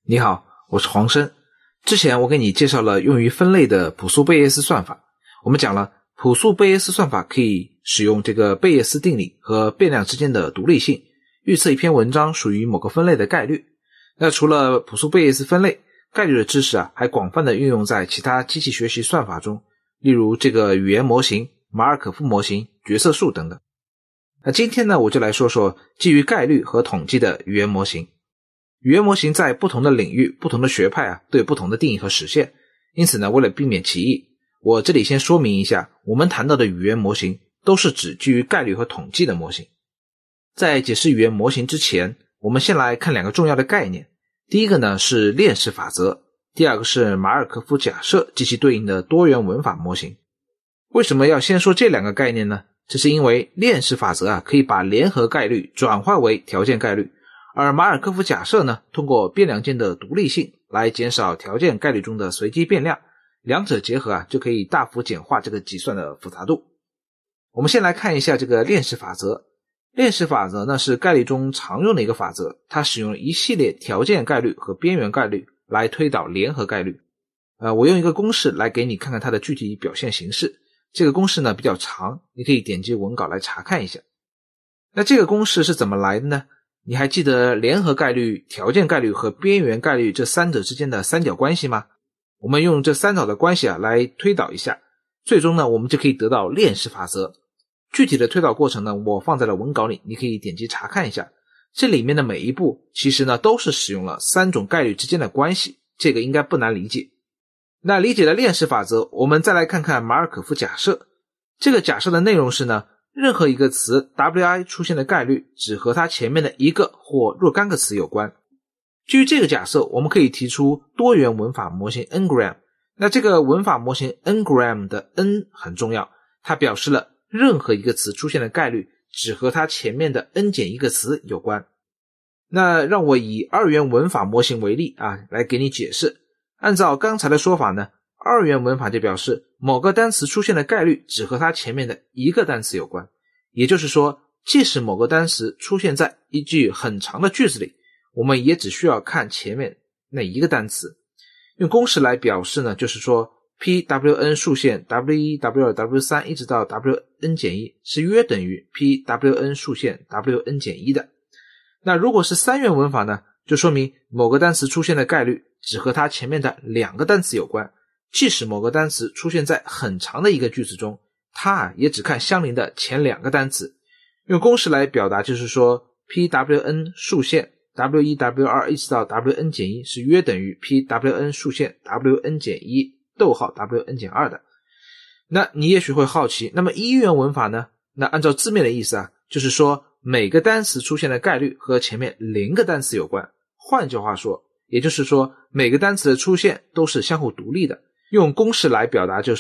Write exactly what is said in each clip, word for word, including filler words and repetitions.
你好，我是黄生。之前我给你介绍了用于分类的朴素贝叶斯算法。我们讲了朴素贝叶斯算法可以使用这个贝叶斯定理和变量之间的独立性，预测一篇文章属于某个分类的概率。那除了朴素贝叶斯分类，概率的知识啊，还广泛的运用在其他机器学习算法中，例如这个语言模型、马尔可夫模型、决策树等等。那今天呢，我就来说说基于概率和统计的语言模型。语言模型在不同的领域、不同的学派啊，都有不同的定义和实现。因此呢，为了避免歧义，我这里先说明一下，我们谈到的语言模型都是指基于概率和统计的模型。在解释语言模型之前，我们先来看两个重要的概念。第一个呢是链式法则，第二个是马尔科夫假设及其对应的多元文法模型。为什么要先说这两个概念呢？这是因为链式法则啊，可以把联合概率转化为条件概率，而马尔科夫假设呢，通过变量间的独立性来减少条件概率中的随机变量，两者结合啊，就可以大幅简化这个计算的复杂度。我们先来看一下这个链式法则。链式法则呢是概率中常用的一个法则，它使用一系列条件概率和边缘概率来推导联合概率。呃，我用一个公式来给你看看它的具体表现形式。这个公式呢比较长，你可以点击文稿来查看一下。那这个公式是怎么来的呢？你还记得联合概率、条件概率和边缘概率这三者之间的三角关系吗？我们用这三角的关系啊来推导一下，最终呢我们就可以得到链式法则。具体的推导过程呢，我放在了文稿里，你可以点击查看一下。这里面的每一步其实呢都是使用了三种概率之间的关系，这个应该不难理解。那理解了链式法则，我们再来看看马尔可夫假设。这个假设的内容是呢，任何一个词 W I 出现的概率只和它前面的一个或若干个词有关。基于这个假设，我们可以提出多元文法模型 N-gram。那这个文法模型 N-gram 的 N 很重要，它表示了任何一个词出现的概率只和它前面的 N 减一个词有关。那让我以二元文法模型为例啊，来给你解释。按照刚才的说法呢，二元文法就表示某个单词出现的概率只和它前面的一个单词有关。也就是说，即使某个单词出现在一句很长的句子里，我们也只需要看前面那一个单词。用公式来表示呢，就是说 P W N 数线 W 一 W 二 W 三 一直到 W N 减一 是约等于 P W N 数线 W N 减一的。那如果是三元文法呢，就说明某个单词出现的概率只和它前面的两个单词有关，即使某个单词出现在很长的一个句子中，它啊也只看相邻的前两个单词。用公式来表达就是说 P W N 数线 W 一 W 二 一直到 W N 减一 是约等于 P W N 数线 W N 减一逗号 W N 减二的。那你也许会好奇，那么一元文法呢？那按照字面的意思啊，就是说每个单词出现的概率和前面零个单词有关。换句话说，也就是说每个单词的出现都是相互独立的。用公式来表达就是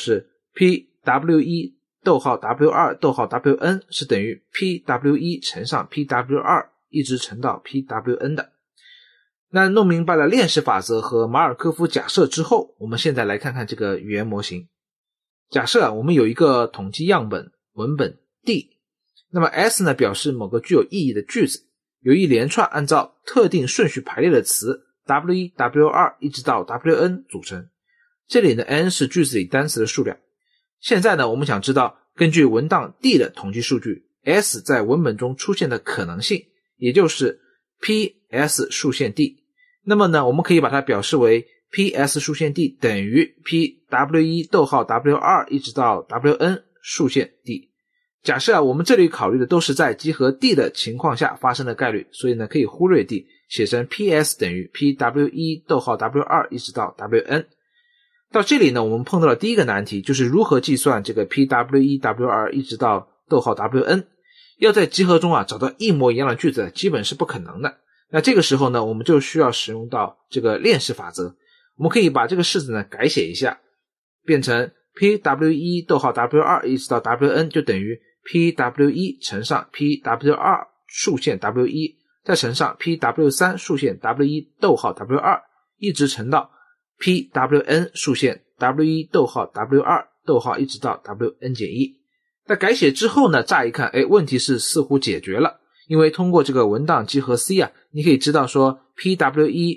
P W 一 逗号 W 二 逗号 W N 是等于 P W 一 乘上 P W 二 一直乘到 P W N 的。那弄明白了链式法则和马尔科夫假设之后，我们现在来看看这个语言模型。假设啊，我们有一个统计样本文本 D， 那么 S 呢表示某个具有意义的句子，有一连串按照特定顺序排列的词 W 一 W 二 一直到 W N 组成。这里的 N 是句子里单词的数量。现在呢，我们想知道根据文档 D 的统计数据 S 在文本中出现的可能性，也就是 P S 数线 D。 那么呢，我们可以把它表示为 P S 数线 D 等于 P W 一 逗号 W 二 一直到 W N 数线 D。 假设啊，我们这里考虑的都是在集合 D 的情况下发生的概率，所以呢可以忽略 D， 写成 P S 等于 P W 一 逗号 W 二 一直到 W N。到这里呢，我们碰到了第一个难题，就是如何计算这个 P W 一 W 二 一直到逗号 W N。 要在集合中啊找到一模一样的句子基本是不可能的。那这个时候呢，我们就需要使用到这个链式法则。我们可以把这个式子呢改写一下，变成 P W 一 逗号 W 二 一直到 W N 就等于 P W 一 乘上 P W 二 数线 W 一 再乘上 P W 三 数线 W 一 逗号 W 二 一直乘到 P W N 数线 W 一 逗号 W 二 逗号一直到 W N 减一。在改写之后呢，乍一看，哎，问题是似乎解决了，因为通过这个文档集合 C 啊，你可以知道说 P W 一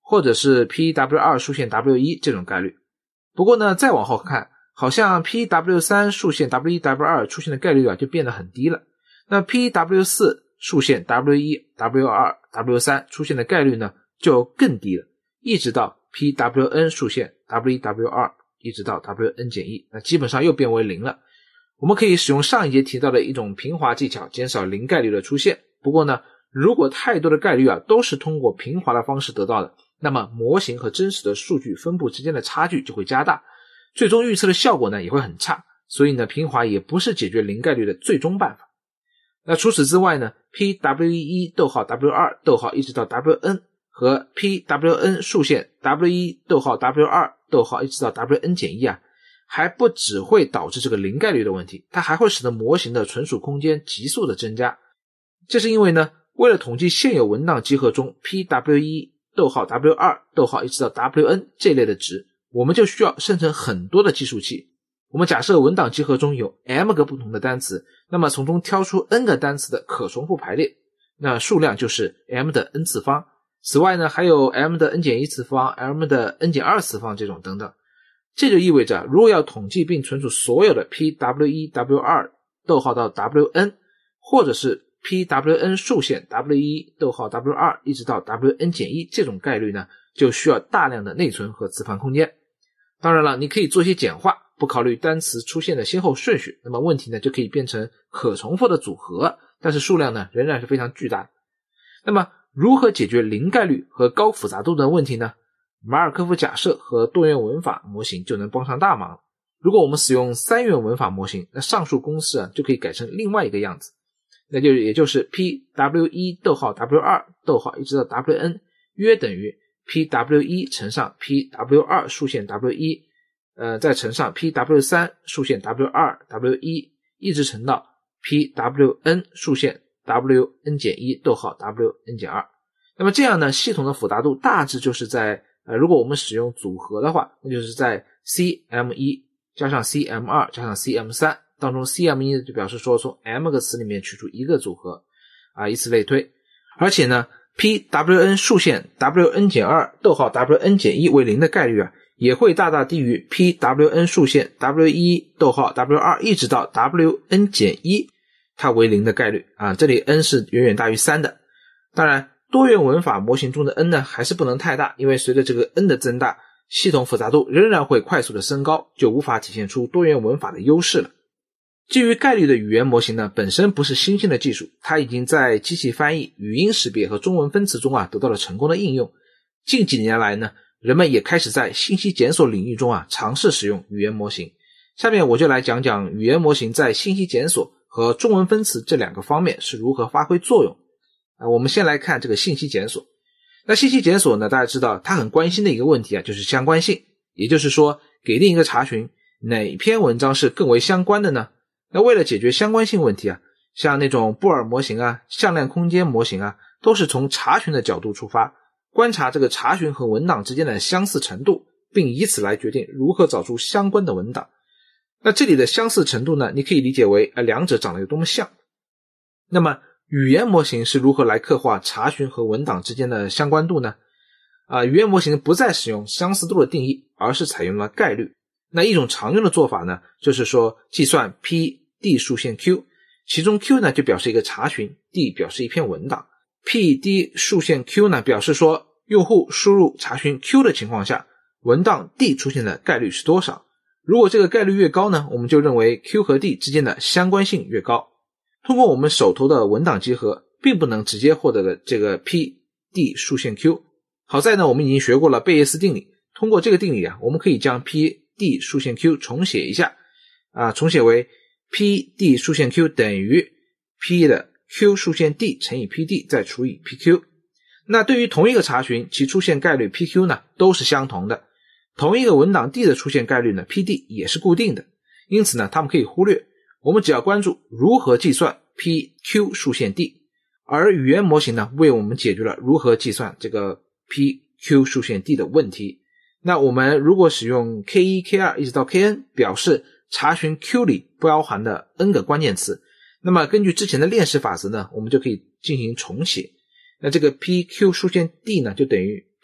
或者是 P W 二 竖线 W 一 这种概率。不过呢，再往后看，好像 P W 三 竖线 W 一 W 二 出现的概率啊就变得很低了。那 P W 四 竖线 W 一 W 二 W 三 出现的概率呢就更低了，一直到 P W N 竖线 W 一 W 二 一直到 W N 减一，那基本上又变为零了。我们可以使用上一节提到的一种平滑技巧，减少零概率的出现。不过呢，如果太多的概率啊都是通过平滑的方式得到的，那么模型和真实的数据分布之间的差距就会加大，最终预测的效果呢也会很差。所以呢，平滑也不是解决零概率的最终办法。那除此之外呢 ，P W 一 逗号 W 二 逗号一直到 W N 和 P W N 竖线 W 一 逗号 W 二 逗号一直到 W N 减一啊，还不只会导致这个零概率的问题，它还会使得模型的存储空间急速的增加。这是因为呢，为了统计现有文档集合中 P W 一 逗号 W 二 逗号一直到 W N 这类的值，我们就需要生成很多的计数器。我们假设文档集合中有 m 个不同的单词，那么从中挑出 n 个单词的可重复排列，那数量就是 m 的 n 次方。此外呢，还有 m 的 n 减一次方、m 的 n 减二次方这种等等。这就意味着，如果要统计并存储所有的 P W 一 W 二 逗号到 W N， 或者是 P W N 竖线 W 一 逗号 W 二 一直到 W N 减一这种概率呢，就需要大量的内存和磁盘空间。当然了，你可以做些简化，不考虑单词出现的先后顺序，那么问题呢就可以变成可重复的组合，但是数量呢仍然是非常巨大的。那么如何解决零概率和高复杂度的问题呢？马尔科夫假设和多元文法模型就能帮上大忙。如果我们使用三元文法模型，那上述公式啊就可以改成另外一个样子，那就也就是 P W 一 逗号 W 二 逗号一直到 W N 约等于 P W 一 乘上 P W 二 竖线 W 一， 呃，再乘上 P W 三 竖线 W 二 W 一， 一直乘到 P W N 竖线 W N 减一 逗号 W N 减二。那么这样呢，系统的复杂度大致就是在呃，如果我们使用组合的话，那就是在 C M 一 加上 C M 二 加上 C M 三 当中 C M 一 就表示说从 M 个词里面取出一个组合啊，以此类推。而且呢 P W N 竖线 W N 减二 逗号 W N 减一为零的概率啊，也会大大低于 P W N 竖线 W 一 逗号 W 二 一直到 W N 减一它为零的概率啊，这里 n 是远远大于三的。当然多元文法模型中的 n 呢还是不能太大，因为随着这个 n 的增大，系统复杂度仍然会快速的升高，就无法体现出多元文法的优势了。基于概率的语言模型呢本身不是新兴的技术，它已经在机器翻译、语音识别和中文分词中啊得到了成功的应用。近几年来呢，人们也开始在信息检索领域中啊尝试使用语言模型。下面我就来讲讲语言模型在信息检索和中文分词这两个方面是如何发挥作用。啊，我们先来看这个信息检索。那信息检索呢，大家知道它很关心的一个问题啊，就是相关性。也就是说，给定一个查询，哪篇文章是更为相关的呢？那为了解决相关性问题啊，像那种布尔模型啊、向量空间模型啊，都是从查询的角度出发，观察这个查询和文档之间的相似程度，并以此来决定如何找出相关的文档。那这里的相似程度呢，你可以理解为呃两者长得有多么像。那么语言模型是如何来刻画查询和文档之间的相关度呢？啊，语言模型不再使用相似度的定义，而是采用了概率。那一种常用的做法呢，就是说计算 P D 竖线 Q， 其中 Q 呢就表示一个查询， D 表示一篇文档。P D 竖线 Q 呢表示说用户输入查询 Q 的情况下，文档 D 出现的概率是多少。如果这个概率越高呢，我们就认为 Q 和 D 之间的相关性越高。通过我们手头的文档集合，并不能直接获得的这个 P D 竖线 Q。好在呢，我们已经学过了贝叶斯定理，通过这个定理啊，我们可以将 P D 竖线 Q 重写一下啊，重写为 P D 竖线 Q 等于 P 的 Q 竖线 D 乘以 P D 再除以 P Q。那对于同一个查询，其出现概率 P Q 呢都是相同的。同一个文档 D 的出现概率呢 P D 也是固定的，因此呢，它们可以忽略。我们只要关注如何计算 P Q 竖线 D， 而语言模型呢为我们解决了如何计算这个 P Q 竖线 D 的问题。那我们如果使用 K 一 K 二 一直到 K N 表示查询 Q 里包含的 N 个关键词，那么根据之前的链式法则呢，我们就可以进行重写。那这个 P Q 竖线 D 呢就等于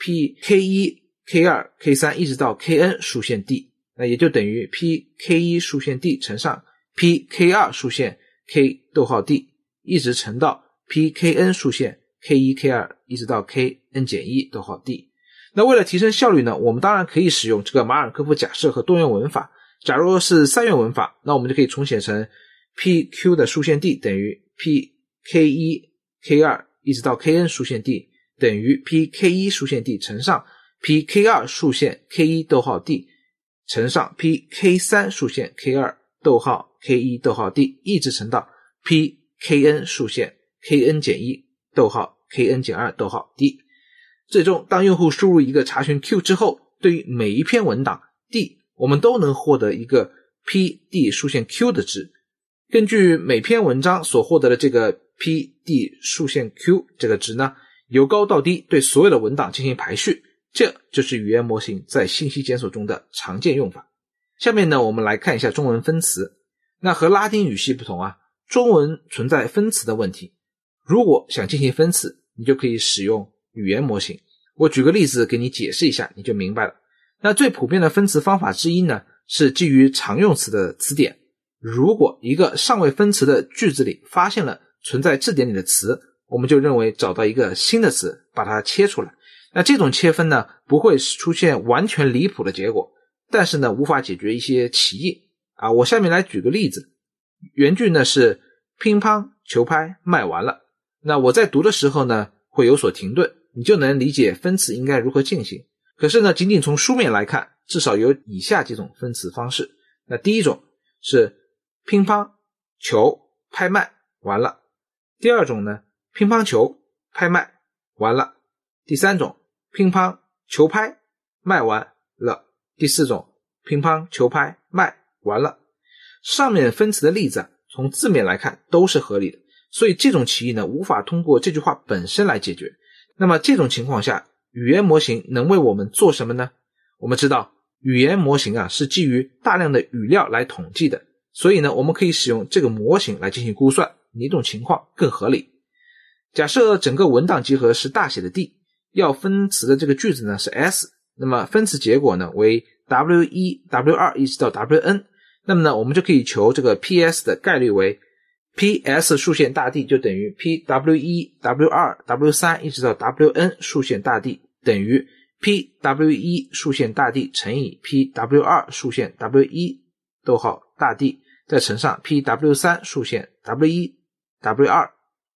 P K 一 K 二 K 三 一直到 K N 数线 D， 那也就等于 P K 一 数线 D 乘上 P K 二 数线 K 逗号 D 一直乘到 P K N 数线 K 一 K 二 一直到 K N 减一逗号 D。 那为了提升效率呢，我们当然可以使用这个马尔科夫假设和多元文法。假如是三元文法，那我们就可以重写成 P Q 的数线 D 等于 P K 一 K 二 一直到 K N 数线 D 等于 P K 一 数线 D 乘上 P K 二 数线 K 一 逗号 D 乘上 P K 三 数线 K 二 逗号 K 一 逗号 D 一直乘到 P K N 数线 K N 减一逗号 K N 减二逗号 D。 最终当用户输入一个查询 Q 之后，对于每一篇文档 D 我们都能获得一个 P D 数线 Q 的值。根据每篇文章所获得的这个 P D 数线 Q 这个值呢，由高到低对所有的文档进行排序，这就是语言模型在信息检索中的常见用法。下面呢，我们来看一下中文分词。那和拉丁语系不同啊，中文存在分词的问题。如果想进行分词，你就可以使用语言模型。我举个例子给你解释一下，你就明白了。那最普遍的分词方法之一呢，是基于常用词的词典。如果一个尚未分词的句子里发现了存在字典里的词，我们就认为找到一个新的词，把它切出来。那这种切分呢，不会出现完全离谱的结果，但是呢，无法解决一些歧义啊。我下面来举个例子，原句呢是乒乓球拍卖完了。那我在读的时候呢，会有所停顿，你就能理解分词应该如何进行。可是呢，仅仅从书面来看，至少有以下几种分词方式。那第一种是乒乓球拍卖完了。第二种呢，乒乓球拍卖完了。第三种，乒乓球拍卖完了。第四种，乒乓球拍卖完了。上面分词的例子啊，从字面来看都是合理的，所以这种歧义呢，无法通过这句话本身来解决。那么这种情况下，语言模型能为我们做什么呢？我们知道语言模型啊是基于大量的语料来统计的，所以呢，我们可以使用这个模型来进行估算，哪种情况更合理。假设整个文档集合是大写的 D， 要分词的这个句子呢是 S， 那么分词结果呢为 W 一 W 二 一直到 W N， 那么呢，我们就可以求这个 P S 的概率为 P S 数线大 D 就等于 P W 一 W 二 W 三 一直到 W N 数线大 D 等于 P W 一 数线大 D 乘以 P W 二 数线 W 一 逗号大 D 再乘上 P W 三 数线 W 一 W 二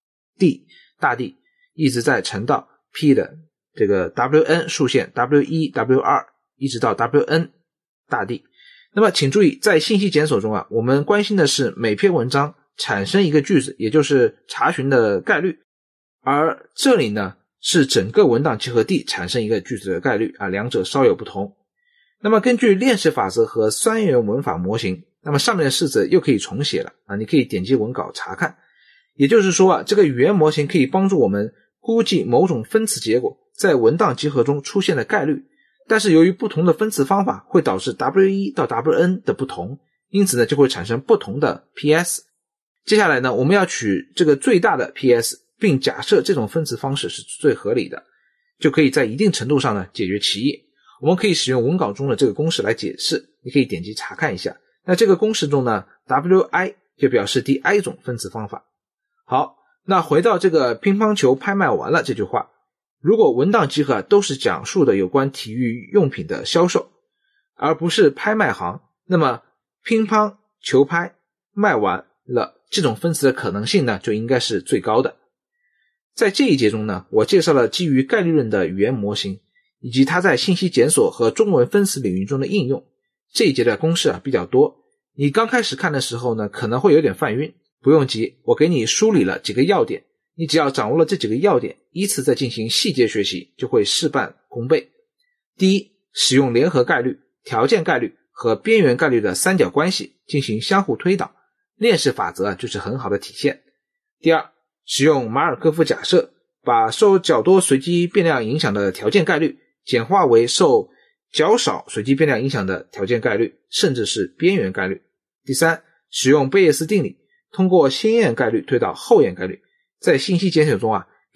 D 大 D 一直在乘到 P 的这个 W N 数线 W 一 W 二 一直到 W N 大 D。 那么请注意，在信息检索中啊，我们关心的是每篇文章产生一个句子，也就是查询的概率，而这里呢是整个文档集合 D 产生一个句子的概率啊，两者稍有不同。那么根据链式法则和三元文法模型，那么上面的式子又可以重写了啊，你可以点击文稿查看。也就是说啊，这个语言模型可以帮助我们估计某种分词结果在文档集合中出现的概率，但是由于不同的分词方法会导致 W 一 到 W N 的不同，因此呢就会产生不同的 P S。 接下来呢，我们要取这个最大的 P S， 并假设这种分词方式是最合理的，就可以在一定程度上呢解决歧义。我们可以使用文稿中的这个公式来解释，你可以点击查看一下。那这个公式中呢 W I 就表示第 I 种分词方法。好，那回到这个乒乓球拍卖完了这句话，如果文档集合都是讲述的有关体育用品的销售，而不是拍卖行，那么乒乓球拍卖完了这种分词的可能性呢就应该是最高的。在这一节中呢，我介绍了基于概率论的语言模型以及它在信息检索和中文分词领域中的应用。这一节的公式啊比较多，你刚开始看的时候呢可能会有点犯晕，不用急，我给你梳理了几个要点，你只要掌握了这几个要点，依次再进行细节学习，就会事半功倍。第一，使用联合概率、条件概率和边缘概率的三角关系进行相互推导，链式法则就是很好的体现。第二，使用马尔科夫假设，把受较多随机变量影响的条件概率简化为受较少随机变量影响的条件概率，甚至是边缘概率。第三，使用贝叶斯定理，通过先验概率推导后验概率，在信息检索中啊，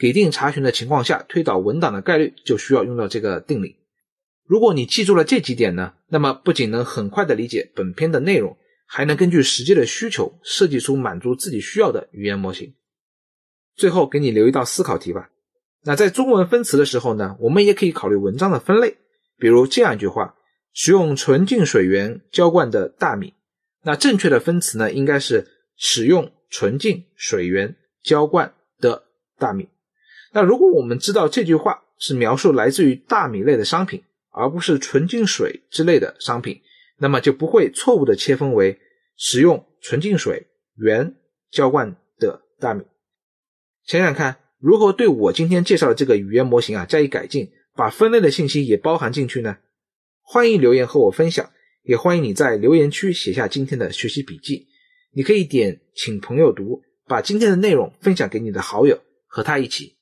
给定查询的情况下推导文档的概率就需要用到这个定理。如果你记住了这几点呢，那么不仅能很快的理解本篇的内容，还能根据实际的需求设计出满足自己需要的语言模型。最后给你留一道思考题吧。那在中文分词的时候呢，我们也可以考虑文章的分类，比如这样一句话，使用纯净水源浇灌的大米。那正确的分词呢，应该是使用纯净水源浇灌的大米。那如果我们知道这句话是描述来自于大米类的商品，而不是纯净水之类的商品，那么就不会错误的切分为使用纯净水源浇灌的大米。想想看，如何对我今天介绍的这个语言模型啊加以改进，把分类的信息也包含进去呢？欢迎留言和我分享，也欢迎你在留言区写下今天的学习笔记。你可以点请朋友读，把今天的内容分享给你的好友，和他一起